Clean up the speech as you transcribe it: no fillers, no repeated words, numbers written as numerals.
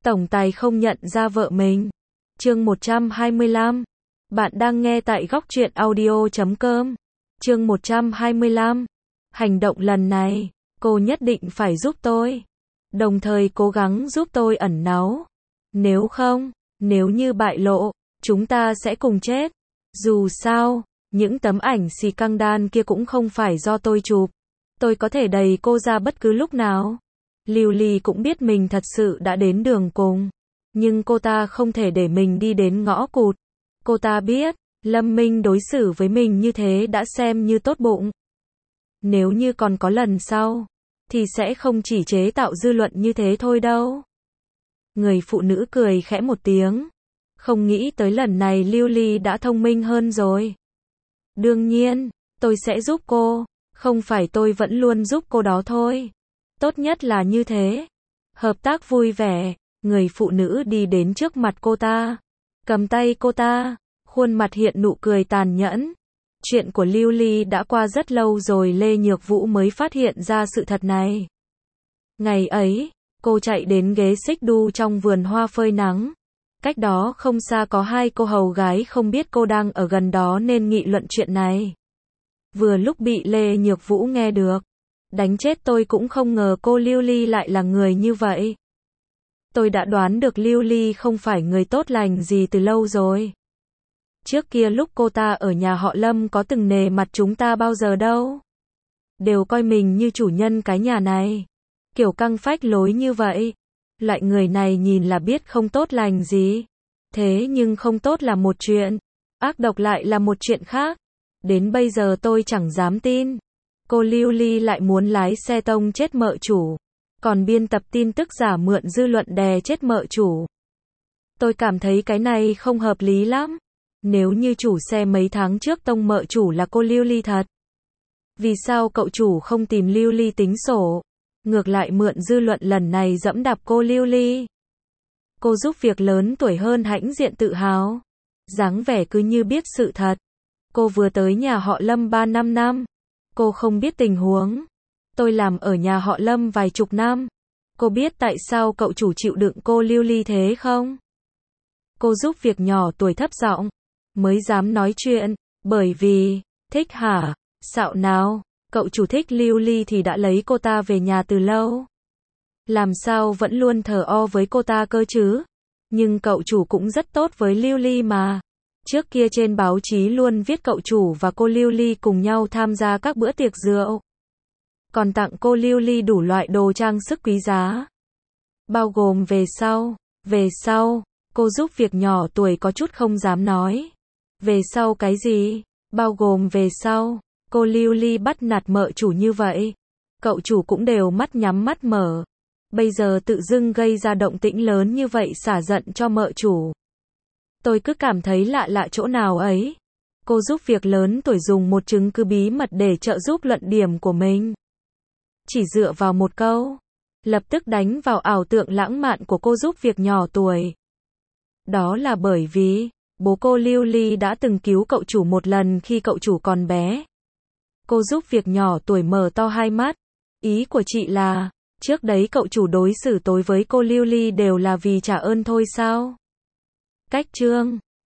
tổng tài không nhận ra vợ mình. Chương 125. Bạn đang nghe tại góc truyện audio.com. Chương 125. Hành động lần này, cô nhất định phải giúp tôi. Đồng thời cố gắng giúp tôi ẩn náu. Nếu không, nếu như bại lộ, chúng ta sẽ cùng chết. Dù sao, những tấm ảnh xì căng đan kia cũng không phải do tôi chụp. Tôi có thể đẩy cô ra bất cứ lúc nào. Lưu Ly cũng biết mình thật sự đã đến đường cùng. Nhưng cô ta không thể để mình đi đến ngõ cụt. Cô ta biết, Lâm Minh đối xử với mình như thế đã xem như tốt bụng. Nếu như còn có lần sau, thì sẽ không chỉ chế tạo dư luận như thế thôi đâu. Người phụ nữ cười khẽ một tiếng. Không nghĩ tới lần này Lưu Ly đã thông minh hơn rồi. Đương nhiên, tôi sẽ giúp cô. Không phải tôi vẫn luôn giúp cô đó thôi. Tốt nhất là như thế. Hợp tác vui vẻ. Người phụ nữ đi đến trước mặt cô ta. Cầm tay cô ta. Khuôn mặt hiện nụ cười tàn nhẫn. Chuyện của Lưu Ly đã qua rất lâu rồi Lê Nhược Vũ mới phát hiện ra sự thật này. Ngày ấy, cô chạy đến ghế xích đu trong vườn hoa phơi nắng. Cách đó không xa có hai cô hầu gái không biết cô đang ở gần đó nên nghị luận chuyện này. Vừa lúc bị Lê Nhược Vũ nghe được. Đánh chết tôi cũng không ngờ cô Lưu Ly lại là người như vậy. Tôi đã đoán được Lưu Ly không phải người tốt lành gì từ lâu rồi. Trước kia lúc cô ta ở nhà họ Lâm có từng nề mặt chúng ta bao giờ đâu. Đều coi mình như chủ nhân cái nhà này. Kiểu căng phách lối như vậy. Loại người này nhìn là biết không tốt lành gì. Thế nhưng không tốt là một chuyện. Ác độc lại là một chuyện khác. Đến bây giờ tôi chẳng dám tin. Cô Lưu Ly lại muốn lái xe tông chết mợ chủ. Còn biên tập tin tức giả mượn dư luận đè chết mợ chủ. Tôi cảm thấy cái này không hợp lý lắm. Nếu như chủ xe mấy tháng trước tông mợ chủ là cô Lưu Ly thật. Vì sao cậu chủ không tìm Lưu Ly tính sổ? Ngược lại mượn dư luận lần này giẫm đạp cô Lưu Ly. Cô giúp việc lớn tuổi hơn hãnh diện tự hào. Dáng vẻ cứ như biết sự thật. Cô vừa tới nhà họ Lâm 3-5 năm. Cô không biết tình huống. Tôi làm ở nhà họ Lâm vài chục năm. Cô biết tại sao cậu chủ chịu đựng cô Lưu Ly thế không? Cô giúp việc nhỏ tuổi thấp giọng. Mới dám nói chuyện. Bởi vì, thích hả? Xạo nào? Cậu chủ thích Lưu Ly thì đã lấy cô ta về nhà từ lâu. Làm sao vẫn luôn thờ ơ với cô ta cơ chứ? Nhưng cậu chủ cũng rất tốt với Lưu Ly mà. Trước kia trên báo chí luôn viết cậu chủ và cô Lưu Ly cùng nhau tham gia các bữa tiệc rượu. Còn tặng cô Lưu Ly đủ loại đồ trang sức quý giá. Bao gồm về sau, cô giúp việc nhỏ tuổi có chút không dám nói. Về sau cái gì? Bao gồm về sau, cô Lưu Ly bắt nạt mợ chủ như vậy. Cậu chủ cũng đều mắt nhắm mắt mở. Bây giờ tự dưng gây ra động tĩnh lớn như vậy xả giận cho mợ chủ. Tôi cứ cảm thấy lạ lạ chỗ nào ấy. Cô giúp việc lớn tuổi dùng một chứng cứ bí mật để trợ giúp luận điểm của mình. Chỉ dựa vào một câu, lập tức đánh vào ảo tượng lãng mạn của cô giúp việc nhỏ tuổi. Đó là bởi vì, bố cô Lưu Ly đã từng cứu cậu chủ một lần khi cậu chủ còn bé. Cô giúp việc nhỏ tuổi mở to hai mắt. Ý của chị là, trước đấy cậu chủ đối xử tối với cô Lưu Ly đều là vì trả ơn thôi sao? Cách chương